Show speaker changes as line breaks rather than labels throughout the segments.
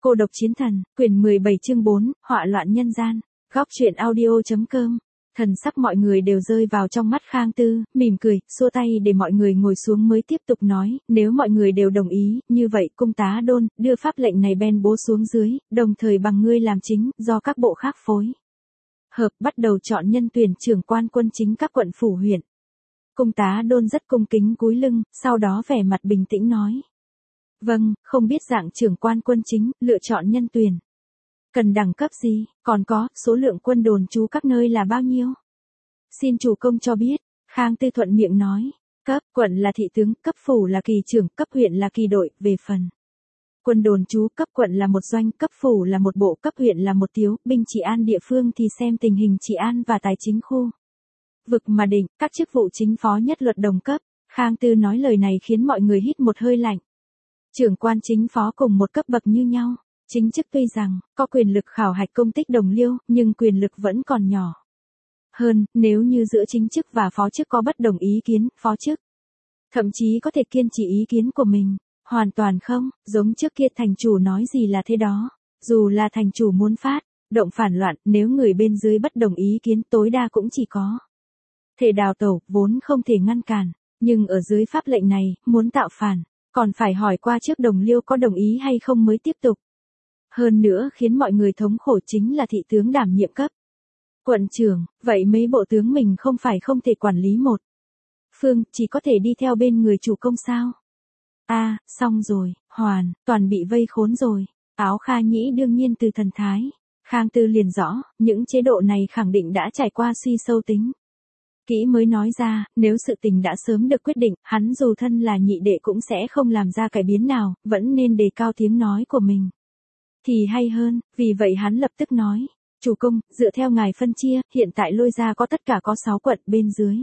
Cô độc chiến thần, quyển 17 chương 4, họa loạn nhân gian. Góc truyện audio.com. Thần sắc mọi người đều rơi vào trong mắt Khang Tư, mỉm cười, xua tay để mọi người ngồi xuống mới tiếp tục nói, nếu mọi người đều đồng ý, như vậy cung tá Đôn, đưa pháp lệnh này ben bố xuống dưới, đồng thời bằng ngươi làm chính, do các bộ khác phối hợp bắt đầu chọn nhân tuyển trưởng quan quân chính các quận phủ huyện. Cung tá Đôn rất cung kính cúi lưng, sau đó vẻ mặt bình tĩnh nói. Vâng, không biết dạng trưởng quan quân chính, lựa chọn nhân tuyển. Cần đẳng cấp gì, còn có, số lượng quân đồn trú các nơi là bao nhiêu? Xin chủ công cho biết, Khang Tư thuận miệng nói. Cấp, quận là thị tướng, cấp phủ là kỳ trưởng, cấp huyện là kỳ đội, về phần. Quân đồn trú cấp quận là một doanh, cấp phủ là một bộ, cấp huyện là một tiếu, binh trị an địa phương thì xem tình hình trị an và tài chính khu vực mà định, các chức vụ chính phó nhất luật đồng cấp. Khang Tư nói lời này khiến mọi người hít một hơi lạnh. Trưởng quan chính phó cùng một cấp bậc như nhau, chính chức tuy rằng có quyền lực khảo hạch công tích đồng liêu, nhưng quyền lực vẫn còn nhỏ. Hơn, nếu như giữa chính chức và phó chức có bất đồng ý kiến, phó chức thậm chí có thể kiên trì ý kiến của mình, hoàn toàn không, giống trước kia thành chủ nói gì là thế đó, dù là thành chủ muốn phát động phản loạn, nếu người bên dưới bất đồng ý kiến tối đa cũng chỉ có thể đào tẩu, vốn không thể ngăn cản, nhưng ở dưới pháp lệnh này, muốn tạo phản, còn phải hỏi qua trước đồng liêu có đồng ý hay không mới tiếp tục. Hơn nữa khiến mọi người thống khổ chính là thị tướng đảm nhiệm cấp quận trưởng, vậy mấy bộ tướng mình không phải không thể quản lý một phương, chỉ có thể đi theo bên người chủ công sao? Xong rồi, hoàn toàn bị vây khốn rồi. Áo Kha Nhĩ đương nhiên từ thần thái. Khang Tư liền rõ, những chế độ này khẳng định đã trải qua suy sâu tính kỹ mới nói ra, nếu sự tình đã sớm được quyết định, hắn dù thân là nhị đệ cũng sẽ không làm ra cải biến nào, vẫn nên đề cao tiếng nói của mình thì hay hơn, vì vậy hắn lập tức nói, chủ công, dựa theo ngài phân chia, hiện tại Lôi Gia có tất cả có 6 quận, bên dưới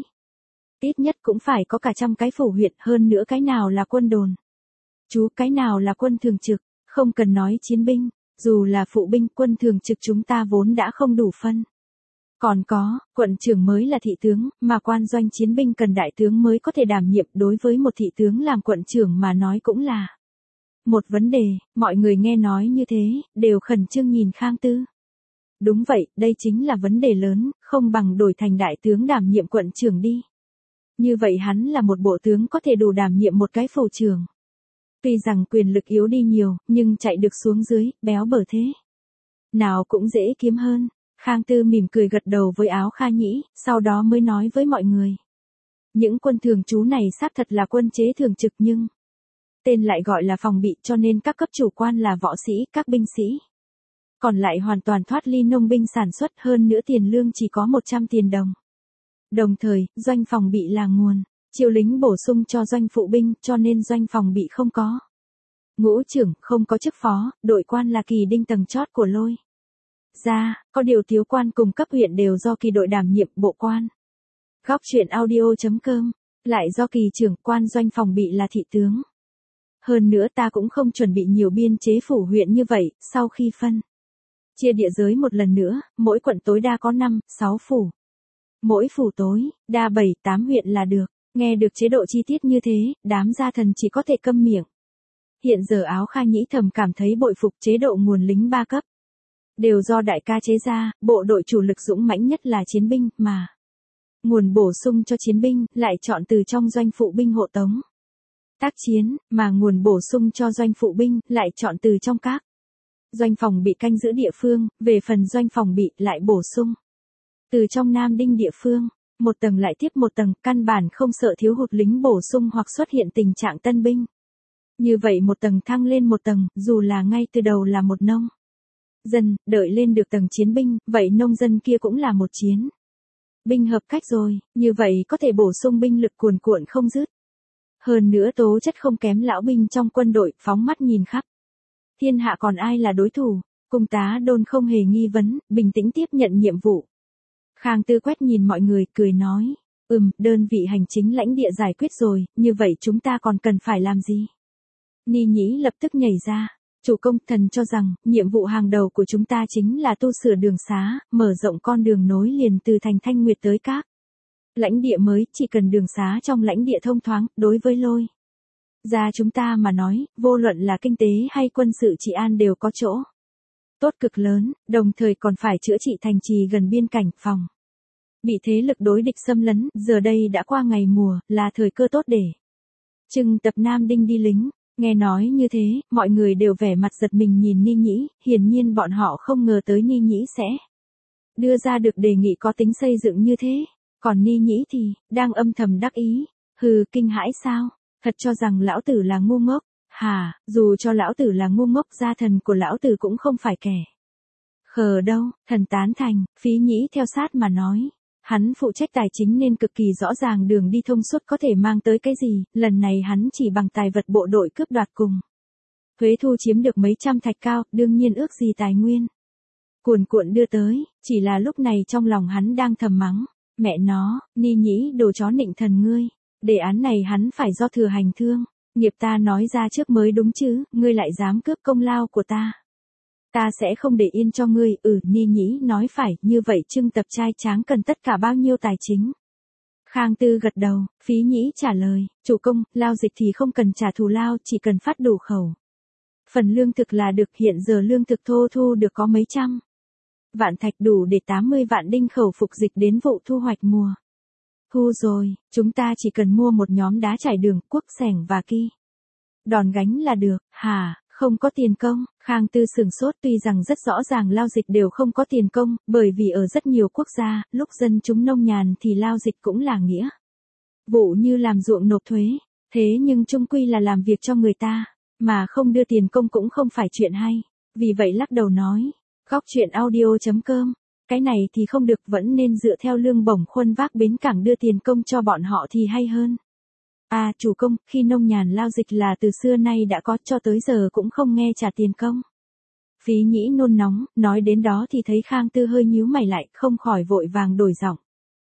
ít nhất cũng phải có cả trăm cái phủ huyện, hơn nữa cái nào là quân đồn trú, cái nào là quân thường trực, không cần nói chiến binh, dù là phụ binh, quân thường trực chúng ta vốn đã không đủ phân. Còn có, quận trưởng mới là thị tướng, mà quan doanh chiến binh cần đại tướng mới có thể đảm nhiệm, đối với một thị tướng làm quận trưởng mà nói cũng là một vấn đề. Mọi người nghe nói như thế, đều khẩn trương nhìn Khang Tư. Đúng vậy, đây chính là vấn đề lớn, không bằng đổi thành đại tướng đảm nhiệm quận trưởng đi. Như vậy hắn là một bộ tướng có thể đủ đảm nhiệm một cái phủ trưởng. Tuy rằng quyền lực yếu đi nhiều, nhưng chạy được xuống dưới, béo bở thế nào cũng dễ kiếm hơn. Khang Tư mỉm cười gật đầu với Áo Kha Nhĩ, sau đó mới nói với mọi người. Những quân thường trú này xác thật là quân chế thường trực nhưng tên lại gọi là phòng bị, cho nên các cấp chủ quan là võ sĩ, các binh sĩ còn lại hoàn toàn thoát ly nông binh sản xuất, hơn nữa tiền lương chỉ có 100 tiền đồng. Đồng thời, doanh phòng bị là nguồn chiêu lính bổ sung cho doanh phụ binh, cho nên doanh phòng bị không có ngũ trưởng, không có chức phó, đội quan là kỳ đinh tầng chót của Lôi Gia, có điều thiếu quan cùng cấp huyện đều do kỳ đội đảm nhiệm, bộ quan. Góc truyện audio.com, lại do kỳ trưởng quan doanh phòng bị là thị tướng. Hơn nữa ta cũng không chuẩn bị nhiều biên chế phủ huyện như vậy, sau khi phân chia địa giới một lần nữa, mỗi quận tối đa có 5, 6 phủ. Mỗi phủ tối đa 7, 8 huyện là được. Nghe được chế độ chi tiết như thế, đám gia thần chỉ có thể câm miệng. Hiện giờ Áo Kha Nhĩ thầm cảm thấy bội phục chế độ nguồn lính 3 cấp. Đều do đại ca chế ra, bộ đội chủ lực dũng mãnh nhất là chiến binh, mà nguồn bổ sung cho chiến binh lại chọn từ trong doanh phụ binh hộ tống tác chiến, mà nguồn bổ sung cho doanh phụ binh lại chọn từ trong các doanh phòng bị canh giữ địa phương, về phần doanh phòng bị lại bổ sung từ trong Nam Đinh địa phương, một tầng lại tiếp một tầng, căn bản không sợ thiếu hụt lính bổ sung hoặc xuất hiện tình trạng tân binh. Như vậy một tầng thăng lên một tầng, dù là ngay từ đầu là một nông dân, đợi lên được tầng chiến binh, vậy nông dân kia cũng là một chiến binh hợp cách rồi, như vậy có thể bổ sung binh lực cuồn cuộn không dứt. Hơn nữa tố chất không kém lão binh trong quân đội, phóng mắt nhìn khắp thiên hạ còn ai là đối thủ. Cung tá Đôn không hề nghi vấn, bình tĩnh tiếp nhận nhiệm vụ. Khang Tư quét nhìn mọi người, cười nói, đơn vị hành chính lãnh địa giải quyết rồi, như vậy chúng ta còn cần phải làm gì? Ni Nhĩ lập tức nhảy ra, chủ công, thần cho rằng, nhiệm vụ hàng đầu của chúng ta chính là tu sửa đường xá, mở rộng con đường nối liền từ thành Thanh Nguyệt tới các lãnh địa mới, chỉ cần đường xá trong lãnh địa thông thoáng, đối với Lôi Ra chúng ta mà nói, vô luận là kinh tế hay quân sự trị an đều có chỗ tốt cực lớn, đồng thời còn phải chữa trị thành trì gần biên cảnh phòng bị thế lực đối địch xâm lấn, giờ đây đã qua ngày mùa, là thời cơ tốt để Trừng tập Nam Đinh đi lính. Nghe nói như thế, mọi người đều vẻ mặt giật mình nhìn Ni Nhĩ, hiển nhiên bọn họ không ngờ tới Ni Nhĩ sẽ đưa ra được đề nghị có tính xây dựng như thế. Còn Ni Nhĩ thì, đang âm thầm đắc ý, hừ, kinh hãi sao, thật cho rằng lão tử là ngu ngốc, hả, dù cho lão tử là ngu ngốc gia thần của lão tử cũng không phải kẻ khờ đâu, thần tán thành, Phí Nhĩ theo sát mà nói. Hắn phụ trách tài chính nên cực kỳ rõ ràng đường đi thông suốt có thể mang tới cái gì, lần này hắn chỉ bằng tài vật bộ đội cướp đoạt cùng thuế thu chiếm được mấy trăm thạch cao, đương nhiên ước gì tài nguyên cuồn cuộn đưa tới, chỉ là lúc này trong lòng hắn đang thầm mắng, mẹ nó, Ni Nhĩ đồ chó nịnh thần ngươi, đề án này hắn phải do thừa hành thương, nghiệp ta nói ra trước mới đúng chứ, ngươi lại dám cướp công lao của ta. Ta sẽ không để yên cho ngươi, Ni Nhĩ nói phải, như vậy Trưng Tập trai tráng cần tất cả bao nhiêu tài chính. Khang Tư gật đầu, Phí Nhĩ trả lời, chủ công, lao dịch thì không cần trả thù lao, chỉ cần phát đủ khẩu. Phần lương thực là được, hiện giờ lương thực thô thu được có mấy trăm vạn thạch, đủ để 80 vạn đinh khẩu phục dịch đến vụ thu hoạch mùa thu rồi, chúng ta chỉ cần mua một nhóm đá trải đường, cuốc xẻng và ki đòn gánh là được, hả? Không có tiền công, Khang Tư sửng sốt, tuy rằng rất rõ ràng lao dịch đều không có tiền công, bởi vì ở rất nhiều quốc gia, lúc dân chúng nông nhàn thì lao dịch cũng là nghĩa vụ như làm ruộng nộp thuế, thế nhưng chung quy là làm việc cho người ta, mà không đưa tiền công cũng không phải chuyện hay, vì vậy lắc đầu nói, góc chuyện audio.com, cái này thì không được, vẫn nên dựa theo lương bổng khuân vác bến cảng đưa tiền công cho bọn họ thì hay hơn. À, chủ công, khi nông nhàn lao dịch là từ xưa nay đã có, cho tới giờ cũng không nghe trả tiền công. Phí Nhĩ nôn nóng, nói đến đó thì thấy Khang Tư hơi nhíu mày lại, không khỏi vội vàng đổi giọng.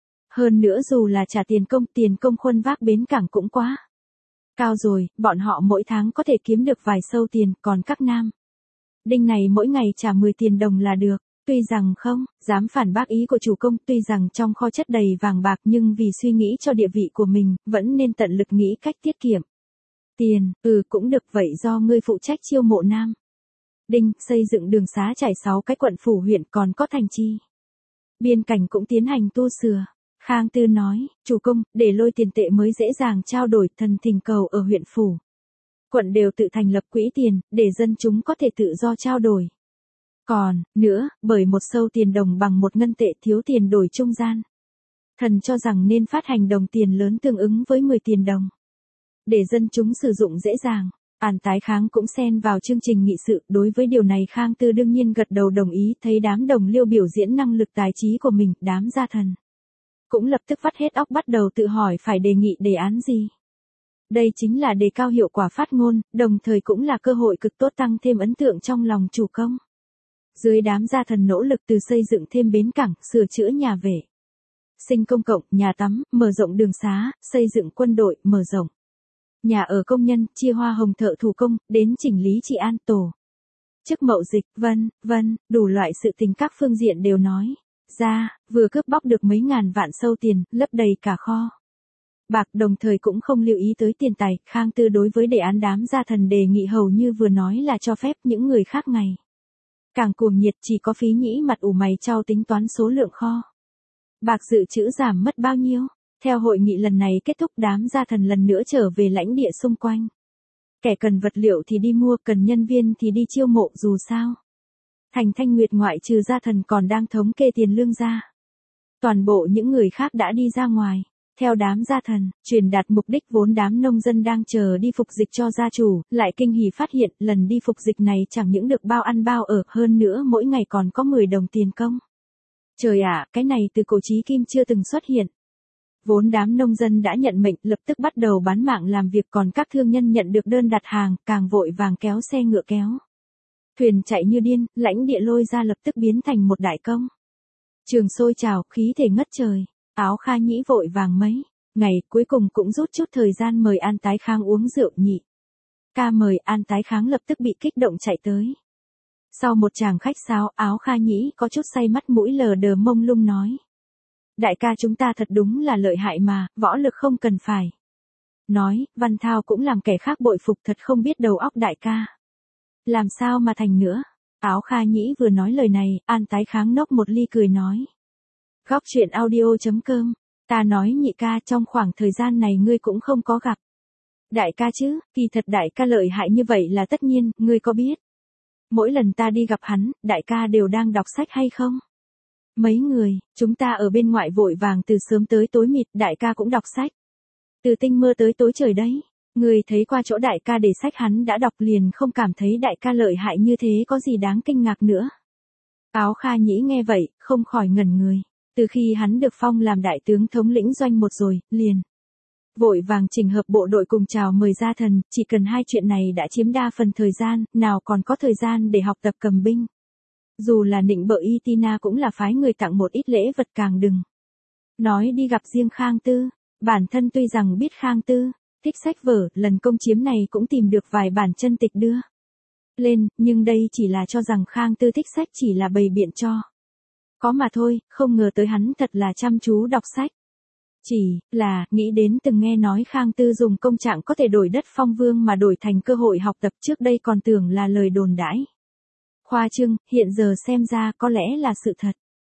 Hơn nữa dù là trả tiền công khuân vác bến cảng cũng quá cao rồi, bọn họ mỗi tháng có thể kiếm được vài sâu tiền, còn các nam đinh này mỗi ngày trả 10 tiền đồng là được. Tuy rằng không dám phản bác ý của chủ công, tuy rằng trong kho chất đầy vàng bạc nhưng vì suy nghĩ cho địa vị của mình, vẫn nên tận lực nghĩ cách tiết kiệm tiền. Cũng được, vậy do ngươi phụ trách chiêu mộ nam đinh, xây dựng đường xá trải 6 cái quận phủ huyện, còn có thành trì biên cảnh cũng tiến hành tu sửa. Khang Tư nói, chủ công, để lôi tiền tệ mới dễ dàng trao đổi, thần thỉnh cầu ở huyện phủ quận đều tự thành lập quỹ tiền, để dân chúng có thể tự do trao đổi. Còn, nữa, bởi một sâu tiền đồng bằng một ngân tệ, thiếu tiền đổi trung gian. Thần cho rằng nên phát hành đồng tiền lớn tương ứng với 10 tiền đồng. Để dân chúng sử dụng dễ dàng. An Tái Kháng cũng xen vào chương trình nghị sự, đối với điều này Khang Tư đương nhiên gật đầu đồng ý, thấy đám đồng liêu biểu diễn năng lực tài trí của mình, đám gia thần cũng lập tức vắt hết óc bắt đầu tự hỏi phải đề nghị đề án gì. Đây chính là đề cao hiệu quả phát ngôn, đồng thời cũng là cơ hội cực tốt tăng thêm ấn tượng trong lòng chủ công. Dưới đám gia thần nỗ lực từ xây dựng thêm bến cảng, sửa chữa nhà vệ sinh công cộng, nhà tắm, mở rộng đường xá, xây dựng quân đội, mở rộng nhà ở công nhân, chia hoa hồng thợ thủ công, đến chỉnh lý trị an tổ chức mậu dịch, vân, đủ loại sự tình các phương diện đều nói ra, vừa cướp bóc được mấy ngàn vạn sâu tiền, lấp đầy cả kho bạc, đồng thời cũng không lưu ý tới tiền tài. Khang Tư đối với đề án đám gia thần đề nghị hầu như vừa nói là cho phép, những người khác ngày càng cuồng nhiệt, chỉ có Phí Nhĩ mặt ủ mày chau tính toán số lượng kho bạc dự trữ giảm mất bao nhiêu. Theo hội nghị lần này kết thúc, đám gia thần lần nữa trở về lãnh địa xung quanh. Kẻ cần vật liệu thì đi mua, cần nhân viên thì đi chiêu mộ, dù sao thành Thanh Nguyệt ngoại trừ gia thần còn đang thống kê tiền lương ra. Toàn bộ những người khác đã đi ra ngoài. Theo đám gia thần, truyền đạt mục đích vốn đám nông dân đang chờ đi phục dịch cho gia chủ, lại kinh hỉ phát hiện lần đi phục dịch này chẳng những được bao ăn bao ở, hơn nữa mỗi ngày còn có 10 đồng tiền công. Trời ạ, cái này từ cổ chí kim chưa từng xuất hiện. Vốn đám nông dân đã nhận mệnh, lập tức bắt đầu bán mạng làm việc, còn các thương nhân nhận được đơn đặt hàng, càng vội vàng kéo xe ngựa kéo thuyền chạy như điên, lãnh địa Lôi Gia lập tức biến thành một đại công trường sôi trào, khí thể ngất trời. Áo Kha Nhĩ vội vàng mấy ngày, cuối cùng cũng rút chút thời gian mời An Tái Kháng uống rượu nhị ca mời. An Tái Kháng lập tức bị kích động chạy tới. Sau một tràng khách sáo, Áo Kha Nhĩ có chút say, mắt mũi lờ đờ mông lung nói. Đại ca chúng ta thật đúng là lợi hại mà, võ lực không cần phải nói, Văn Thao cũng làm kẻ khác bội phục thật không biết đầu óc đại ca. Làm sao mà thành nữa? Áo Kha Nhĩ vừa nói lời này, An Tái Kháng nốc một ly cười nói. Góc chuyện audio.com, ta nói nhị ca trong khoảng thời gian này ngươi cũng không có gặp. Đại ca chứ, kỳ thật đại ca lợi hại như vậy là tất nhiên, ngươi có biết. Mỗi lần ta đi gặp hắn, đại ca đều đang đọc sách hay không? Mấy người, chúng ta ở bên ngoại vội vàng từ sớm tới tối mịt, đại ca cũng đọc sách. Từ tinh mơ tới tối trời đấy. Người thấy qua chỗ đại ca để sách hắn đã đọc liền không cảm thấy đại ca lợi hại như thế có gì đáng kinh ngạc nữa. Áo Kha Nhĩ nghe vậy, không khỏi ngẩn người. Từ khi hắn được phong làm đại tướng thống lĩnh doanh một rồi, liền vội vàng chỉnh hợp bộ đội cùng chào mời gia thần, chỉ cần hai chuyện này đã chiếm đa phần thời gian, nào còn có thời gian để học tập cầm binh. Dù là nịnh bợ Y Tina cũng là phái người tặng một ít lễ vật càng đừng. Nói đi gặp riêng Khang Tư, bản thân tuy rằng biết Khang Tư thích sách vở, lần công chiếm này cũng tìm được vài bản chân tịch đưa lên, nhưng đây chỉ là cho rằng Khang Tư thích sách chỉ là bày biện cho có mà thôi, không ngờ tới hắn thật là chăm chú đọc sách. Chỉ là, nghĩ đến từng nghe nói Khang Tư dùng công trạng có thể đổi đất phong vương mà đổi thành cơ hội học tập, trước đây còn tưởng là lời đồn đãi khoa trương, hiện giờ xem ra có lẽ là sự thật.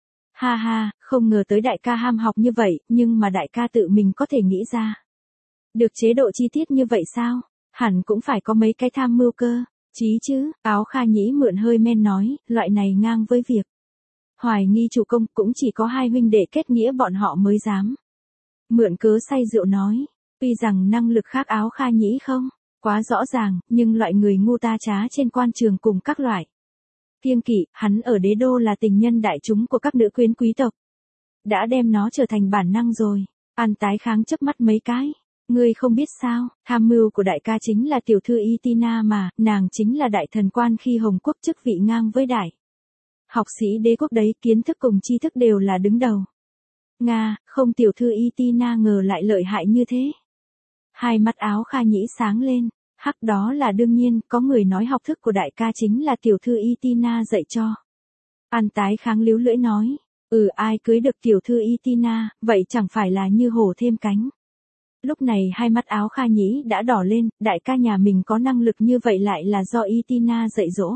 Ha ha, không ngờ tới đại ca ham học như vậy, nhưng mà đại ca tự mình có thể nghĩ ra được chế độ chi tiết như vậy sao? Hẳn cũng phải có mấy cái tham mưu cơ, chí chứ. Áo Kha Nhĩ mượn hơi men nói, loại này ngang với việc hoài nghi chủ công, cũng chỉ có hai huynh đệ kết nghĩa bọn họ mới dám mượn cớ say rượu nói. Tuy rằng năng lực khác Áo Kha Nhĩ không quá rõ ràng, nhưng loại người ngu ta trá trên quan trường cùng các loại kiêng kỵ, hắn ở đế đô là tình nhân đại chúng của các nữ quyến quý tộc, đã đem nó trở thành bản năng rồi. An Tái Kháng chớp mắt mấy cái. Ngươi không biết sao, tham mưu của đại ca chính là tiểu thư Y Tina mà, nàng chính là đại thần quan khi Hồng Quốc, chức vị ngang với đại học sĩ đế quốc đấy, kiến thức cùng tri thức đều là đứng đầu. Nga, không, tiểu thư Y Tina ngờ lại lợi hại như thế. Hai mắt Áo Kha Nhĩ sáng lên, hắc, đó là đương nhiên, có người nói học thức của đại ca chính là tiểu thư Y Tina dạy cho. An Tái Kháng líu lưỡi nói, ai cưới được tiểu thư Y Tina, vậy chẳng phải là như hổ thêm cánh. Lúc này hai mắt Áo Kha Nhĩ đã đỏ lên, đại ca nhà mình có năng lực như vậy lại là do Y Tina dạy dỗ.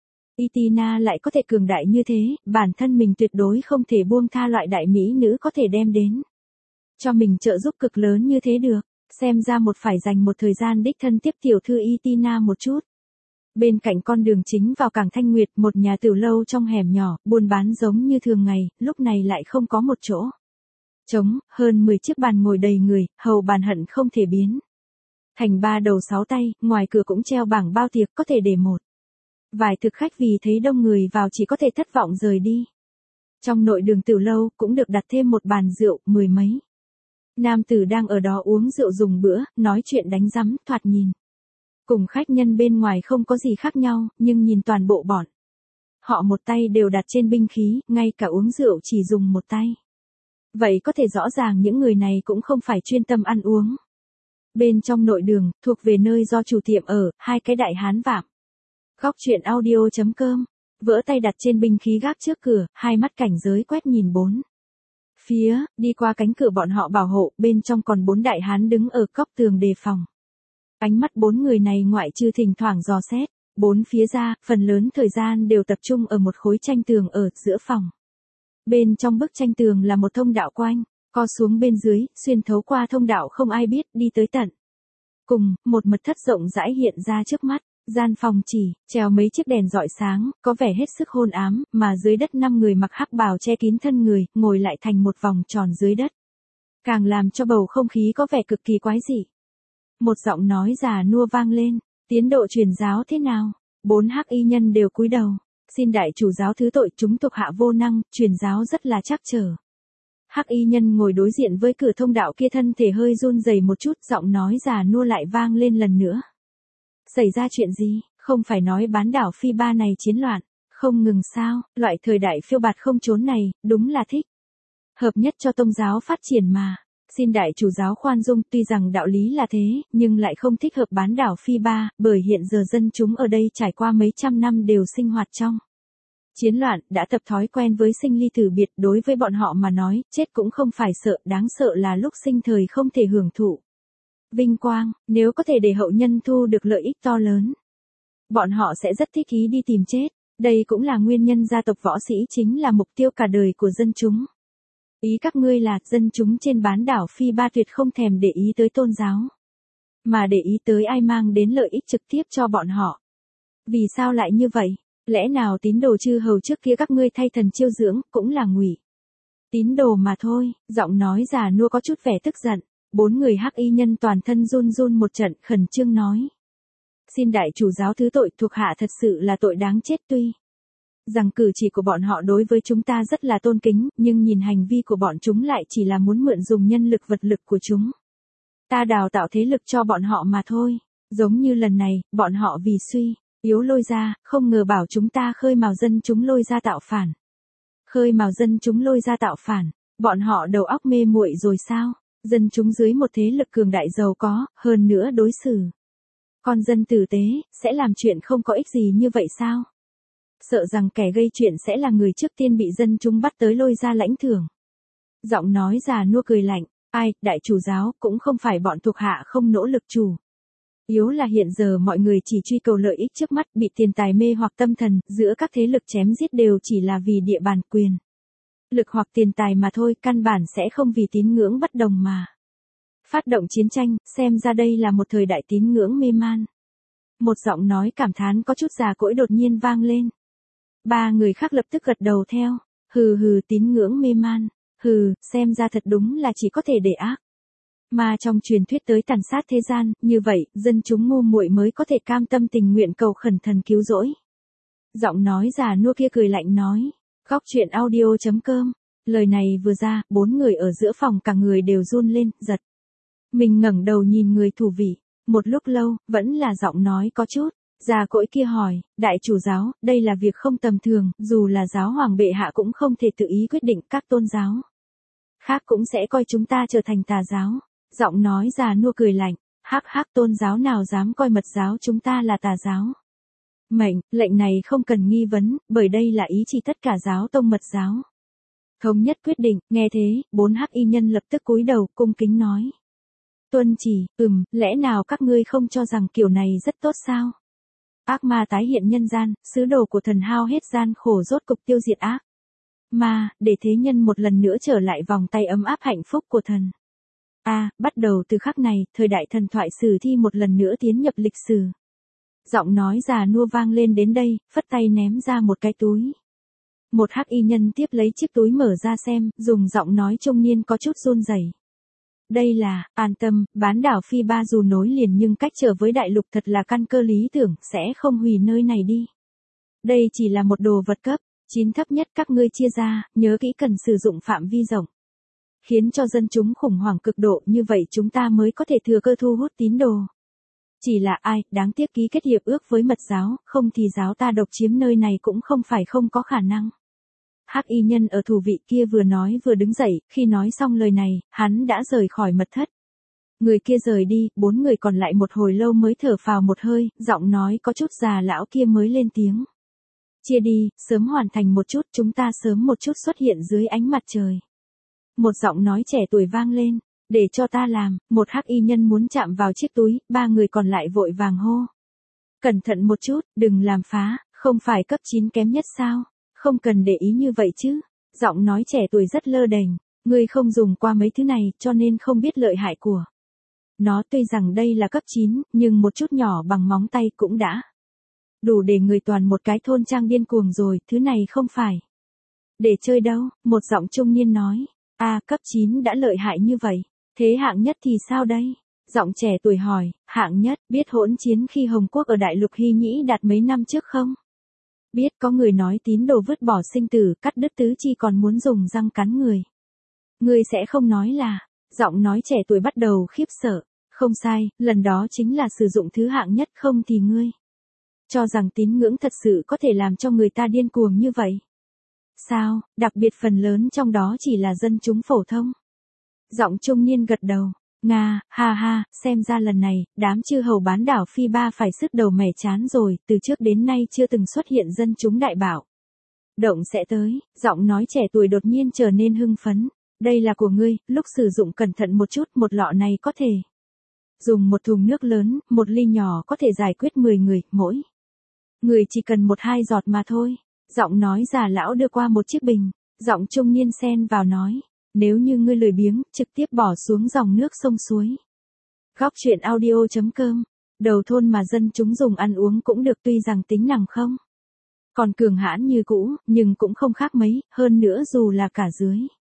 Y Tina lại có thể cường đại như thế, bản thân mình tuyệt đối không thể buông tha loại đại mỹ nữ có thể đem đến cho mình trợ giúp cực lớn như thế được. Xem ra một phải dành một thời gian đích thân tiếp tiểu thư Y Tina một chút. Bên cạnh con đường chính vào cảng Thanh Nguyệt, một nhà tiểu lâu trong hẻm nhỏ, buôn bán giống như thường ngày, lúc này lại không có một chỗ trống, hơn 10 chiếc bàn ngồi đầy người, hầu bàn hận không thể biến thành 3 đầu 6 tay, ngoài cửa cũng treo bảng bao tiệc có thể để một vài thực khách vì thấy đông người vào chỉ có thể thất vọng rời đi. Trong nội đường tiểu lâu cũng được đặt thêm một bàn rượu, 10 mấy nam tử đang ở đó uống rượu dùng bữa, nói chuyện đánh rắm, thoạt nhìn cùng khách nhân bên ngoài không có gì khác nhau, nhưng nhìn toàn bộ bọn họ một tay đều đặt trên binh khí, ngay cả uống rượu chỉ dùng một tay. Vậy có thể rõ ràng những người này cũng không phải chuyên tâm ăn uống. Bên trong nội đường, thuộc về nơi do chủ tiệm ở, hai cái đại hán vạm. Góc chuyện audio.com, vỡ tay đặt trên binh khí gác trước cửa, hai mắt cảnh giới quét nhìn bốn phía, đi qua cánh cửa bọn họ bảo hộ, bên trong còn 4 đại hán đứng ở góc tường đề phòng. Ánh mắt 4 người này ngoại trừ thỉnh thoảng dò xét, 4 phía ra, phần lớn thời gian đều tập trung ở một khối tranh tường ở giữa phòng. Bên trong bức tranh tường là một thông đạo quanh, co xuống bên dưới, xuyên thấu qua thông đạo không ai biết, đi tới tận cùng, một mật thất rộng rãi hiện ra trước mắt. Gian phòng chỉ treo mấy chiếc đèn rọi sáng, có vẻ hết sức hôn ám, mà dưới đất 5 người mặc hắc bào che kín thân người, ngồi lại thành một vòng tròn dưới đất. Càng làm cho bầu không khí có vẻ cực kỳ quái dị. Một giọng nói già nua vang lên, tiến độ truyền giáo thế nào? 4 hắc y nhân đều cúi đầu, xin đại chủ giáo thứ tội, chúng thuộc hạ vô năng, truyền giáo rất là trắc trở. Hắc y nhân ngồi đối diện với cửa thông đạo kia thân thể hơi run rẩy một chút, giọng nói già nua lại vang lên lần nữa. Xảy ra chuyện gì, không phải nói bán đảo Phi Ba này chiến loạn, không ngừng sao, loại thời đại phiêu bạt không trốn này, đúng là thích hợp nhất cho tông giáo phát triển mà. Xin đại chủ giáo khoan dung, tuy rằng đạo lý là thế, nhưng lại không thích hợp bán đảo Phi Ba, bởi hiện giờ dân chúng ở đây trải qua mấy trăm năm đều sinh hoạt trong chiến loạn, đã tập thói quen với sinh ly tử biệt, đối với bọn họ mà nói, chết cũng không phải sợ, đáng sợ là lúc sinh thời không thể hưởng thụ vinh quang, nếu có thể để hậu nhân thu được lợi ích to lớn. Bọn họ sẽ rất thích ý đi tìm chết, đây cũng là nguyên nhân gia tộc võ sĩ chính là mục tiêu cả đời của dân chúng. Ý các ngươi là dân chúng trên bán đảo Phi Ba tuyệt không thèm để ý tới tôn giáo, mà để ý tới ai mang đến lợi ích trực tiếp cho bọn họ. Vì sao lại như vậy? Lẽ nào tín đồ chư hầu trước kia các ngươi thay thần chiêu dưỡng cũng là ngụy tín đồ mà thôi? Giọng nói già nua có chút vẻ tức giận. 4 người hắc y nhân toàn thân run run một trận, khẩn trương nói: xin đại chủ giáo thứ tội, thuộc hạ thật sự là tội đáng chết. Tuy rằng cử chỉ của bọn họ đối với chúng ta rất là tôn kính, nhưng nhìn hành vi của bọn chúng lại chỉ là muốn mượn dùng nhân lực vật lực của chúng ta đào tạo thế lực cho bọn họ mà thôi. Giống như lần này, bọn họ vì suy yếu Lôi Gia, không ngờ bảo chúng ta khơi mào dân chúng Lôi Gia tạo phản. Khơi mào dân chúng Lôi Gia tạo phản, bọn họ đầu óc mê muội rồi sao? Dân chúng dưới một thế lực cường đại giàu có, hơn nữa đối xử con dân tử tế, sẽ làm chuyện không có ích gì như vậy sao? Sợ rằng kẻ gây chuyện sẽ là người trước tiên bị dân chúng bắt tới Lôi Gia lãnh thưởng. Giọng nói già nua cười lạnh: ai, đại chủ giáo, cũng không phải bọn thuộc hạ không nỗ lực chủ yếu là hiện giờ mọi người chỉ truy cầu lợi ích trước mắt, bị tiền tài mê hoặc tâm thần, giữa các thế lực chém giết đều chỉ là vì địa bàn quyền lực hoặc tiền tài mà thôi, căn bản sẽ không vì tín ngưỡng bất đồng mà phát động chiến tranh, xem ra đây là một thời đại tín ngưỡng mê man. Một giọng nói cảm thán có chút già cỗi đột nhiên vang lên. 3 người khác lập tức gật đầu theo. Hừ hừ, tín ngưỡng mê man. Hừ, xem ra thật đúng là chỉ có thể để ác mà trong truyền thuyết tới tàn sát thế gian, như vậy, dân chúng ngu muội mới có thể cam tâm tình nguyện cầu khẩn thần cứu rỗi. Giọng nói già nua kia cười lạnh nói. Góc truyện audio.com. Lời này vừa ra, 4 người ở giữa phòng cả người đều run lên, giật mình ngẩng đầu nhìn người thủ vị. Một lúc lâu, vẫn là giọng nói có chút già cỗi kia hỏi: đại chủ giáo, đây là việc không tầm thường, dù là giáo hoàng bệ hạ cũng không thể tự ý quyết định, các tôn giáo khác cũng sẽ coi chúng ta trở thành tà giáo. Giọng nói già nua cười lạnh: hắc hắc, tôn giáo nào dám coi mật giáo chúng ta là tà giáo? Lệnh này không cần nghi vấn, bởi đây là ý chỉ tất cả giáo tông mật giáo thống nhất quyết định. Nghe thế, 4 hắc y nhân lập tức cúi đầu cung kính nói: tuân chỉ. Lẽ nào các ngươi không cho rằng kiểu này rất tốt sao? Ác ma tái hiện nhân gian, sứ đồ của thần hao hết gian khổ rốt cục tiêu diệt ác ma, để thế nhân một lần nữa trở lại vòng tay ấm áp hạnh phúc của thần. Bắt đầu từ khắc này, thời đại thần thoại sử thi một lần nữa tiến nhập lịch sử. Giọng nói già nua vang lên đến đây, phất tay ném ra một cái túi. Một hắc y nhân tiếp lấy chiếc túi mở ra xem, dùng giọng nói trung niên có chút run rẩy. Đây là, an tâm, bán đảo Phi Ba dù nối liền nhưng cách trở với đại lục thật là căn cơ lý tưởng, sẽ không hủy nơi này đi. Đây chỉ là một đồ vật cấp 9 thấp nhất các ngươi chia ra, nhớ kỹ cần sử dụng phạm vi rộng. Khiến cho dân chúng khủng hoảng cực độ, như vậy chúng ta mới có thể thừa cơ thu hút tín đồ. Chỉ là ai, đáng tiếc ký kết hiệp ước với mật giáo, không thì giáo ta độc chiếm nơi này cũng không phải không có khả năng. Hắc y nhân ở thủ vị kia vừa nói vừa đứng dậy, khi nói xong lời này, hắn đã rời khỏi mật thất. Người kia rời đi, 4 người còn lại một hồi lâu mới thở phào một hơi, giọng nói có chút già lão kia mới lên tiếng. Chia đi, sớm hoàn thành một chút, chúng ta sớm một chút xuất hiện dưới ánh mặt trời. Một giọng nói trẻ tuổi vang lên. Để cho ta làm. Một hắc y nhân muốn chạm vào chiếc túi, 3 người còn lại vội vàng hô: cẩn thận một chút, đừng làm phá, không phải cấp 9 kém nhất sao? Không cần để ý như vậy chứ. Giọng nói trẻ tuổi rất lơ đễnh. Ngươi không dùng qua mấy thứ này, cho nên không biết lợi hại của nó. Tuy rằng đây là cấp 9, nhưng một chút nhỏ bằng móng tay cũng đã đủ để người toàn một cái thôn trang điên cuồng rồi, thứ này không phải để chơi đâu. Một giọng trung niên nói. Cấp 9 đã lợi hại như vậy. Thế hạng nhất thì sao đây? Giọng trẻ tuổi hỏi. Hạng nhất, biết hỗn chiến khi Hồng Quốc ở đại lục Hy Nhĩ đạt mấy năm trước không? Biết, có người nói tín đồ vứt bỏ sinh tử, cắt đứt tứ chi còn muốn dùng răng cắn người. Ngươi sẽ không nói là... Giọng nói trẻ tuổi bắt đầu khiếp sợ. Không sai, lần đó chính là sử dụng thứ hạng nhất, không thì ngươi cho rằng tín ngưỡng thật sự có thể làm cho người ta điên cuồng như vậy? Sao, đặc biệt phần lớn trong đó chỉ là dân chúng phổ thông. Giọng trung niên gật đầu. Ha ha, xem ra lần này, đám chư hầu bán đảo Phi Ba phải sứt đầu mẻ chán rồi, từ trước đến nay chưa từng xuất hiện dân chúng đại bảo động sẽ tới. Giọng nói trẻ tuổi đột nhiên trở nên hưng phấn. Đây là của ngươi, lúc sử dụng cẩn thận một chút, một lọ này có thể Dùng một thùng nước lớn, một ly nhỏ có thể giải quyết 10 người, mỗi người chỉ cần 1-2 giọt mà thôi. Giọng nói già lão đưa qua một chiếc bình, giọng trung niên xen vào nói, nếu như ngươi lười biếng, trực tiếp bỏ xuống dòng nước sông suối. Góc truyện audio.com, đầu thôn mà dân chúng dùng ăn uống cũng được, tuy rằng tính năng không còn cường hãn như cũ, nhưng cũng không khác mấy, hơn nữa dù là cả dưới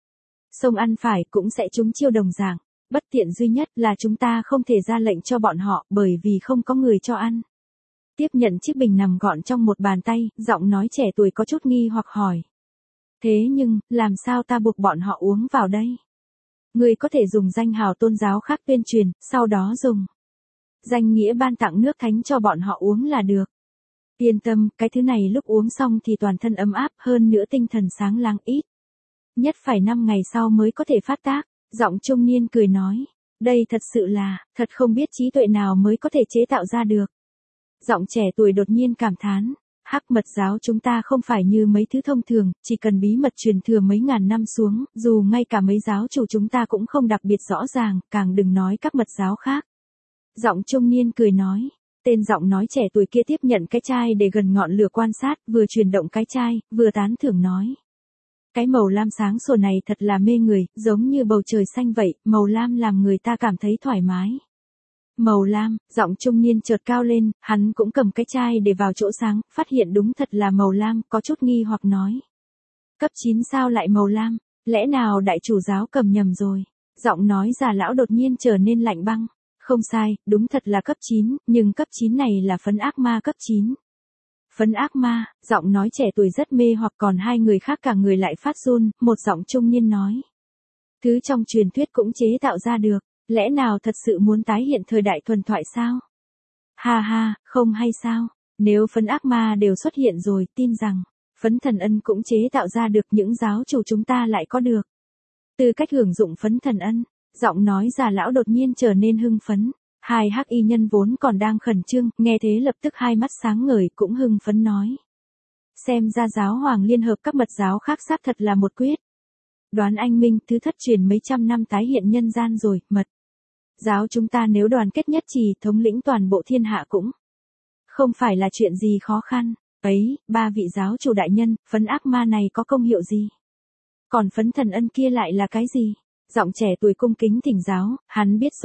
sông ăn phải cũng sẽ trúng chiêu đồng dạng. Bất tiện duy nhất là chúng ta không thể ra lệnh cho bọn họ bởi vì không có người cho ăn. Tiếp nhận chiếc bình nằm gọn trong một bàn tay, giọng nói trẻ tuổi có chút nghi hoặc hỏi. Thế nhưng, làm sao ta buộc bọn họ uống vào đây? Người có thể dùng danh hào tôn giáo khác tuyên truyền, sau đó dùng danh nghĩa ban tặng nước thánh cho bọn họ uống là được. Yên tâm, cái thứ này lúc uống xong thì toàn thân ấm áp, hơn nữa tinh thần sáng láng, ít nhất phải 5 ngày sau mới có thể phát tác. Giọng trung niên cười nói, đây thật sự là, thật không biết trí tuệ nào mới có thể chế tạo ra được. Giọng trẻ tuổi đột nhiên cảm thán, Hắc Mật giáo chúng ta không phải như mấy thứ thông thường, chỉ cần bí mật truyền thừa mấy ngàn năm xuống, dù ngay cả mấy giáo chủ chúng ta cũng không đặc biệt rõ ràng, càng đừng nói các mật giáo khác. Giọng trung niên cười nói, tên giọng nói trẻ tuổi kia tiếp nhận cái chai để gần ngọn lửa quan sát, vừa chuyển động cái chai, vừa tán thưởng nói. Cái màu lam sáng sủa này thật là mê người, giống như bầu trời xanh vậy, màu lam làm người ta cảm thấy thoải mái. Màu lam, giọng trung niên chợt cao lên, hắn cũng cầm cái chai để vào chỗ sáng, phát hiện đúng thật là màu lam, có chút nghi hoặc nói. Cấp 9 sao lại màu lam, lẽ nào đại chủ giáo cầm nhầm rồi? Giọng nói già lão đột nhiên trở nên lạnh băng. Không sai, đúng thật là cấp 9, nhưng cấp 9 này là phấn ác ma cấp 9. Phấn ác ma, giọng nói trẻ tuổi rất mê hoặc, còn hai người khác cả người lại phát run, một giọng trung niên nói. Thứ trong truyền thuyết cũng chế tạo ra được, lẽ nào thật sự muốn tái hiện thời đại thuần thoại sao? Ha ha, không hay sao, nếu phấn ác ma đều xuất hiện rồi, tin rằng, phấn thần ân cũng chế tạo ra được, những giáo chủ chúng ta lại có được. Từ cách hưởng dụng phấn thần ân, giọng nói già lão đột nhiên trở nên hưng phấn. Hai hắc y nhân vốn còn đang khẩn trương, nghe thế lập tức hai mắt sáng ngời, cũng hưng phấn nói. Xem ra giáo hoàng liên hợp các mật giáo khác xác thật là một quyết đoán anh minh, thứ thất truyền mấy trăm năm tái hiện nhân gian rồi. Mật giáo chúng ta nếu đoàn kết nhất trì, thống lĩnh toàn bộ thiên hạ cũng không phải là chuyện gì khó khăn. Ấy, ba vị giáo chủ đại nhân, phấn ác ma này có công hiệu gì? Còn phấn thần ân kia lại là cái gì? Giọng trẻ tuổi cung kính thỉnh giáo, hắn biết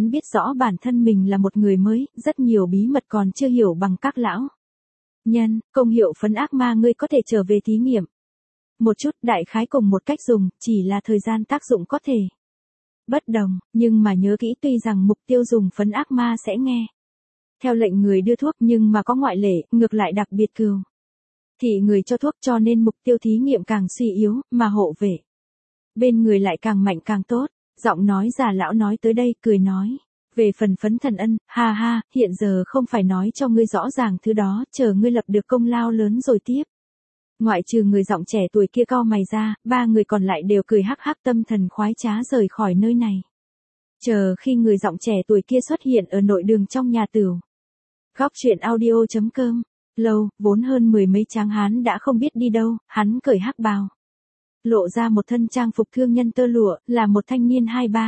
rõ bản thân mình là một người mới, rất nhiều bí mật còn chưa hiểu bằng các lão nhân. Công hiệu phấn ác ma ngươi có thể trở về thí nghiệm một chút, đại khái cùng một cách dùng, chỉ là thời gian tác dụng có thể bất đồng, nhưng mà nhớ kỹ, tuy rằng mục tiêu dùng phấn ác ma sẽ nghe theo lệnh người đưa thuốc, nhưng mà có ngoại lệ, ngược lại đặc biệt cừu thị người cho thuốc, cho nên mục tiêu thí nghiệm càng suy yếu, mà hộ vệ bên người lại càng mạnh càng tốt. Giọng nói già lão nói tới đây, cười nói. Về phần phấn thần ân, ha ha, hiện giờ không phải nói cho ngươi rõ ràng thứ đó, chờ ngươi lập được công lao lớn rồi tiếp. Ngoại trừ người giọng trẻ tuổi kia cau mày ra, ba người còn lại đều cười hắc hắc, tâm thần khoái trá rời khỏi nơi này. Chờ khi người giọng trẻ tuổi kia xuất hiện ở nội đường trong nhà tửu. Góc truyện audio.com, lâu, vốn hơn 10 mấy tráng hán đã không biết đi đâu, hắn cởi hắc bào. Lộ ra một thân trang phục thương nhân tơ lụa, là một thanh niên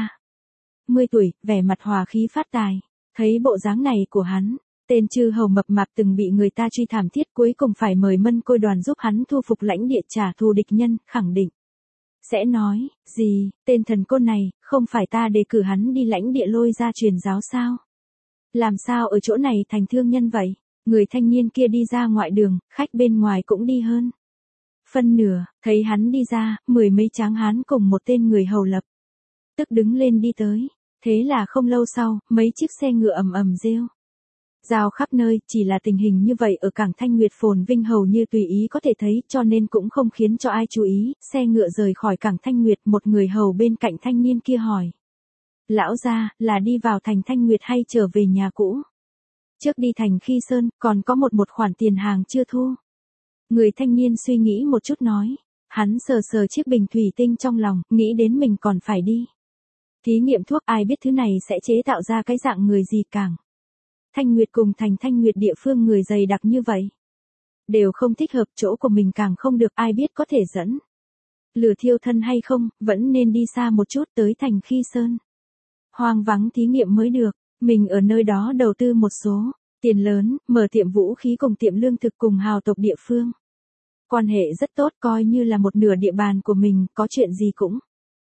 20-30 tuổi, vẻ mặt hòa khí phát tài. Thấy bộ dáng này của hắn, tên chư hầu mập mạp từng bị người ta truy thảm thiết, cuối cùng phải mời Mân Côi đoàn giúp hắn thu phục lãnh địa, trả thù địch nhân, khẳng định sẽ nói, gì, tên thần côn này, không phải ta đề cử hắn đi lãnh địa lôi ra truyền giáo sao? Làm sao ở chỗ này thành thương nhân vậy? Người thanh niên kia đi ra ngoại đường, khách bên ngoài cũng đi hơn phân nửa, thấy hắn đi ra, 10 mấy tráng hán cùng một tên người hầu lập tức đứng lên đi tới. Thế là không lâu sau, mấy chiếc xe ngựa ầm ầm rêu rao khắp nơi, chỉ là tình hình như vậy ở cảng Thanh Nguyệt phồn vinh hầu như tùy ý có thể thấy, cho nên cũng không khiến cho ai chú ý. Xe ngựa rời khỏi cảng Thanh Nguyệt, một người hầu bên cạnh thanh niên kia hỏi. Lão gia, là đi vào thành Thanh Nguyệt hay trở về nhà cũ? Trước đi thành Khi Sơn, còn có một khoản tiền hàng chưa thu. Người thanh niên suy nghĩ một chút nói. Hắn sờ sờ chiếc bình thủy tinh trong lòng, nghĩ đến mình còn phải đi thí nghiệm thuốc, ai biết thứ này sẽ chế tạo ra cái dạng người gì. Càng Thanh Nguyệt cùng thành Thanh Nguyệt địa phương người dày đặc như vậy, đều không thích hợp, chỗ của mình càng không được, ai biết có thể dẫn lửa thiêu thân hay không, vẫn nên đi xa một chút tới thành Khi Sơn. Hoang vắng thí nghiệm mới được. Mình ở nơi đó đầu tư một số tiền lớn, mở tiệm vũ khí cùng tiệm lương thực cùng hào tộc địa phương. Quan hệ rất tốt, coi như là một nửa địa bàn của mình, có chuyện gì cũng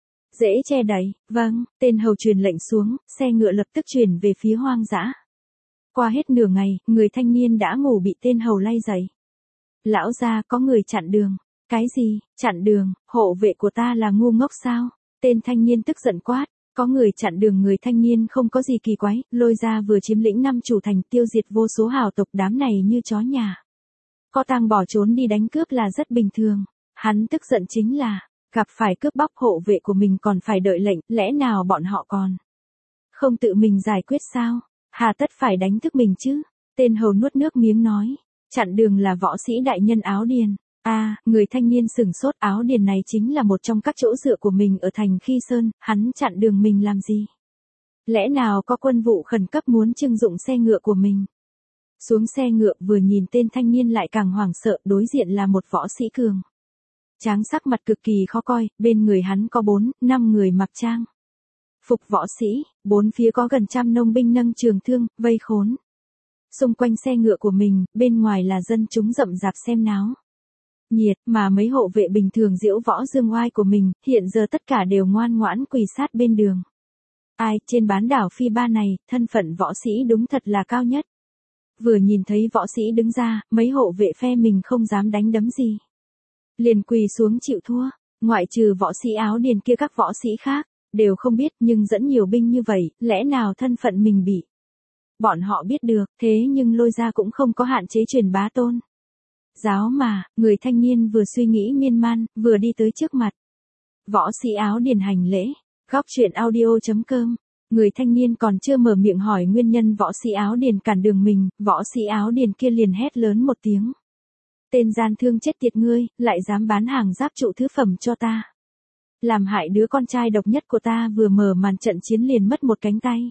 dễ che đậy. Vâng, tên hầu truyền lệnh xuống, xe ngựa lập tức chuyển về phía hoang dã. Qua hết nửa ngày, người thanh niên đã ngủ bị tên hầu lay dậy. Lão gia, có người chặn đường. Cái gì, chặn đường, hộ vệ của ta là ngu ngốc sao? Tên thanh niên tức giận quát. Có người chặn đường, người thanh niên không có gì kỳ quái, Lôi Gia vừa chiếm lĩnh 5 chủ thành, tiêu diệt vô số hào tộc, đám này như chó nhà. Có tang bỏ trốn đi đánh cướp là rất bình thường. Hắn tức giận chính là, gặp phải cướp bóc hộ vệ của mình còn phải đợi lệnh, lẽ nào bọn họ còn không tự mình giải quyết sao? Hà tất phải đánh thức mình chứ? Tên hầu nuốt nước miếng nói, chặn đường là võ sĩ đại nhân Áo Điền. Người thanh niên sửng sốt, Áo Điền này chính là một trong các chỗ dựa của mình ở thành Khi Sơn, hắn chặn đường mình làm gì? Lẽ nào có quân vụ khẩn cấp muốn trưng dụng xe ngựa của mình? Xuống xe ngựa vừa nhìn tên thanh niên lại càng hoảng sợ, đối diện là một võ sĩ cường tráng, sắc mặt cực kỳ khó coi, bên người hắn có 4-5 người mặc trang phục võ sĩ, bốn phía có gần 100 nông binh nâng trường thương, vây khốn xung quanh xe ngựa của mình, bên ngoài là dân chúng rậm rạp xem náo nhiệt, mà mấy hộ vệ bình thường diễu võ dương oai của mình, hiện giờ tất cả đều ngoan ngoãn quỳ sát bên đường. Trên bán đảo Phi Ba này, thân phận võ sĩ đúng thật là cao nhất. Vừa nhìn thấy võ sĩ đứng ra, mấy hộ vệ phe mình không dám đánh đấm gì, liền quỳ xuống chịu thua. Ngoại trừ võ sĩ Áo Điền kia, các võ sĩ khác đều không biết, nhưng dẫn nhiều binh như vậy, lẽ nào thân phận mình bị bọn họ biết được? Thế nhưng Lôi Gia cũng không có hạn chế truyền bá tôn giáo mà. Người thanh niên vừa suy nghĩ miên man, vừa đi tới trước mặt võ sĩ Áo Điền hành lễ. Góc truyện audio.com. Người thanh niên còn chưa mở miệng hỏi nguyên nhân võ sĩ Áo Điền cản đường mình, võ sĩ Áo Điền kia liền hét lớn một tiếng. Tên gian thương chết tiệt ngươi, lại dám bán hàng giáp trụ thứ phẩm cho ta. Làm hại đứa con trai độc nhất của ta, vừa mở màn trận chiến liền mất một cánh tay.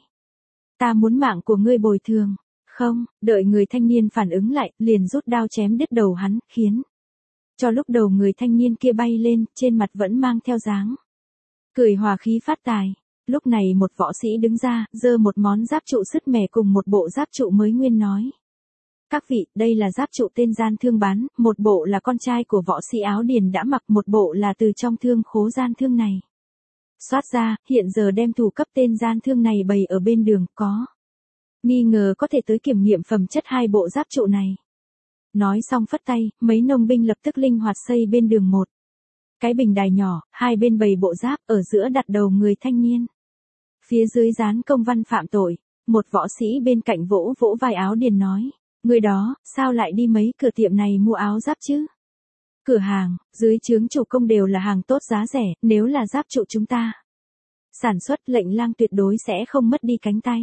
Ta muốn mạng của ngươi bồi thường. Không, đợi người thanh niên phản ứng lại, liền rút đao chém đứt đầu hắn, khiến cho lúc đầu người thanh niên kia bay lên, trên mặt vẫn mang theo dáng cười hòa khí phát tài. Lúc này một võ sĩ đứng ra, giơ một món giáp trụ sứt mẻ cùng một bộ giáp trụ mới nguyên nói. Các vị, đây là giáp trụ tên gian thương bán, một bộ là con trai của võ sĩ Áo Điền đã mặc, một bộ là từ trong thương khố gian thương này soát ra, hiện giờ đem thủ cấp tên gian thương này bày ở bên đường, có nghi ngờ có thể tới kiểm nghiệm phẩm chất hai bộ giáp trụ này. Nói xong phất tay, mấy nông binh lập tức linh hoạt xây bên đường một cái bình đài nhỏ, hai bên bày bộ giáp, ở giữa đặt đầu người thanh niên. Phía dưới dán công văn phạm tội. Một võ sĩ bên cạnh vỗ vỗ vai Áo Điền nói, người đó, sao lại đi mấy cửa tiệm này mua áo giáp chứ? Cửa hàng, dưới trướng chủ công đều là hàng tốt giá rẻ, nếu là giáp trụ chúng ta sản xuất, lệnh lang tuyệt đối sẽ không mất đi cánh tay.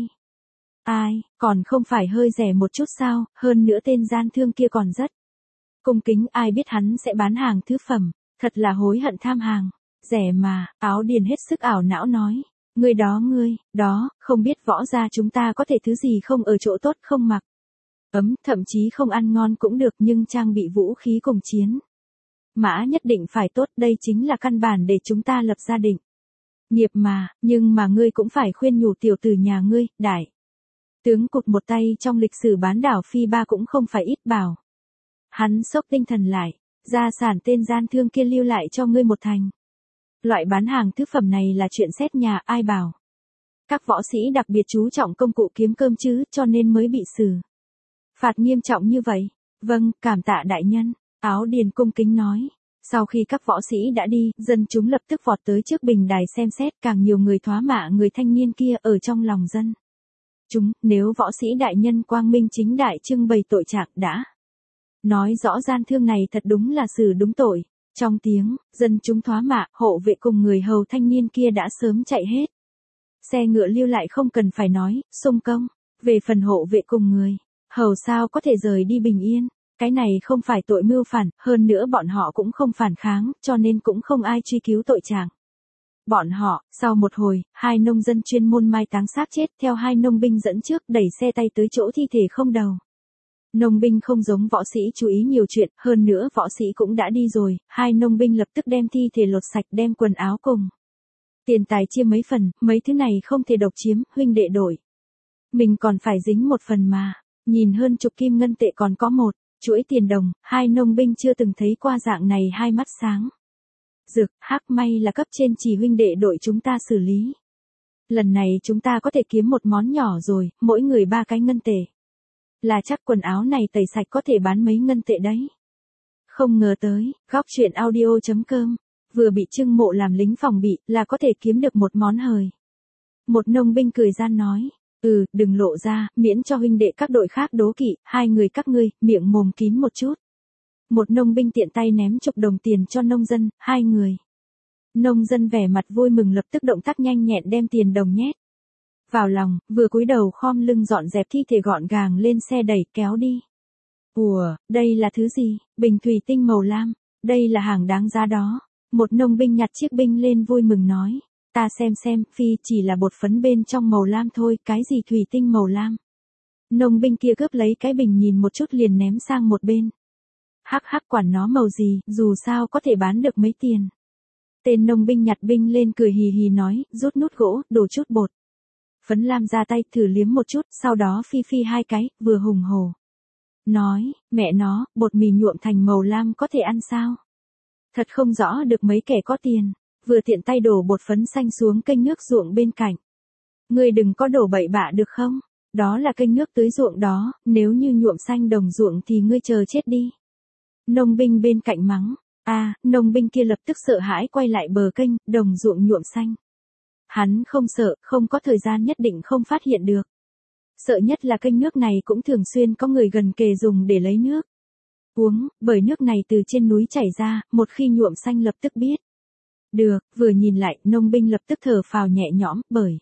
Còn không phải hơi rẻ một chút sao? Hơn nữa tên gian thương kia còn rất cung kính, ai biết hắn sẽ bán hàng thứ phẩm, thật là hối hận tham hàng rẻ mà. Áo Điền hết sức ảo não nói, ngươi đó, không biết võ gia chúng ta có thể thứ gì không ở chỗ tốt không mặc thậm chí không ăn ngon cũng được, nhưng trang bị vũ khí cùng chiến mã nhất định phải tốt, đây chính là căn bản để chúng ta lập gia đình nghiệp mà. Nhưng mà ngươi cũng phải khuyên nhủ tiểu tử nhà ngươi, đại tướng cụt một tay trong lịch sử bán đảo Phi Ba cũng không phải ít, bảo hắn sốc tinh thần lại, gia sản tên gian thương kia lưu lại cho ngươi một thành. Loại bán hàng thứ phẩm này là chuyện xét nhà, ai bảo các võ sĩ đặc biệt chú trọng công cụ kiếm cơm chứ, cho nên mới bị xử phạt nghiêm trọng như vậy. Vâng, cảm tạ đại nhân. Áo Điền cung kính nói. Sau khi các võ sĩ đã đi, dân chúng lập tức vọt tới trước bình đài xem xét, càng nhiều người thoá mạ người thanh niên kia. Ở trong lòng dân chúng, nếu võ sĩ đại nhân quang minh chính đại trưng bày tội trạng đã nói rõ gian thương này thật đúng là xử đúng tội. Trong tiếng dân chúng thoá mạ, hộ vệ cùng người hầu thanh niên kia đã sớm chạy hết. Xe ngựa lưu lại không cần phải nói, xung công. Về phần hộ vệ cùng người hầu sao có thể rời đi bình yên. Cái này không phải tội mưu phản, hơn nữa bọn họ cũng không phản kháng, cho nên cũng không ai truy cứu tội trạng. Bọn họ, sau một hồi, hai nông dân chuyên môn mai táng xác chết, theo hai nông binh dẫn trước, đẩy xe tay tới chỗ thi thể không đầu. Nông binh không giống võ sĩ chú ý nhiều chuyện, hơn nữa võ sĩ cũng đã đi rồi, hai nông binh lập tức đem thi thể lột sạch, đem quần áo cùng tiền tài chia mấy phần, mấy thứ này không thể độc chiếm, huynh đệ đổi Mình còn phải dính một phần mà. Nhìn hơn chục kim ngân tệ còn có một chuỗi tiền đồng, hai nông binh chưa từng thấy qua dạng này hai mắt sáng. Dược, hắc may là cấp trên chỉ huynh đệ đội chúng ta xử lý. Lần này chúng ta có thể kiếm một món nhỏ rồi, mỗi người 3 cái ngân tệ. Là chắc quần áo này tẩy sạch có thể bán mấy ngân tệ đấy. Không ngờ tới, góc chuyện audio.com, vừa bị Trương Mộ làm lính phòng bị là có thể kiếm được một món hời. Một nông binh cười gian nói, đừng lộ ra, miễn cho huynh đệ các đội khác đố kỵ, hai người các ngươi, miệng mồm kín một chút. Một nông binh tiện tay ném chục đồng tiền cho nông dân, hai người. Nông dân vẻ mặt vui mừng lập tức động tác nhanh nhẹn đem tiền đồng nhét vào lòng, vừa cúi đầu khom lưng dọn dẹp thi thể gọn gàng lên xe đẩy kéo đi. Ủa, đây là thứ gì? Bình thủy tinh màu lam, đây là hàng đáng giá đó. Một nông binh nhặt chiếc binh lên vui mừng nói, ta xem, phi chỉ là bột phấn bên trong màu lam thôi, cái gì thủy tinh màu lam. Nông binh kia cướp lấy cái bình nhìn một chút liền ném sang một bên. Hắc quản nó màu gì, dù sao có thể bán được mấy tiền. Tên nông binh nhặt binh lên cười hì hì nói, rút nút gỗ, đổ chút bột phấn lam ra tay thử liếm một chút, sau đó phi 2 cái, vừa hùng hổ. Nói, mẹ nó, bột mì nhuộm thành màu lam có thể ăn sao? Thật không rõ được mấy kẻ có tiền, vừa tiện tay đổ bột phấn xanh xuống kênh nước ruộng bên cạnh. Ngươi đừng có đổ bậy bạ được không? Đó là kênh nước tưới ruộng đó, nếu như nhuộm xanh đồng ruộng thì ngươi chờ chết đi. Nông binh bên cạnh mắng, nông binh kia lập tức sợ hãi quay lại bờ kênh, đồng ruộng nhuộm xanh. Hắn không sợ, không có thời gian nhất định không phát hiện được. Sợ nhất là kênh nước này cũng thường xuyên có người gần kề dùng để lấy nước uống, bởi nước này từ trên núi chảy ra, một khi nhuộm xanh lập tức biết. Được, vừa nhìn lại, nông binh lập tức thở phào nhẹ nhõm, bởi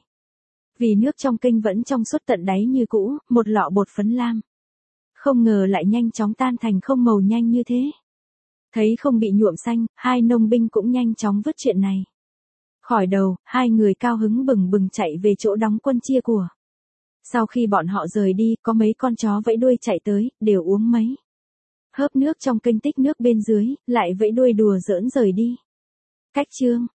vì nước trong kênh vẫn trong suốt tận đáy như cũ, một lọ bột phấn lam. Không ngờ lại nhanh chóng tan thành không màu nhanh như thế. Thấy không bị nhuộm xanh, hai nông binh cũng nhanh chóng vứt chuyện này khỏi đầu, hai người cao hứng bừng bừng chạy về chỗ đóng quân chia của. Sau khi bọn họ rời đi, có mấy con chó vẫy đuôi chạy tới, đều uống mấy hớp nước trong kênh tích nước bên dưới, lại vẫy đuôi đùa giỡn rời đi. Cách chương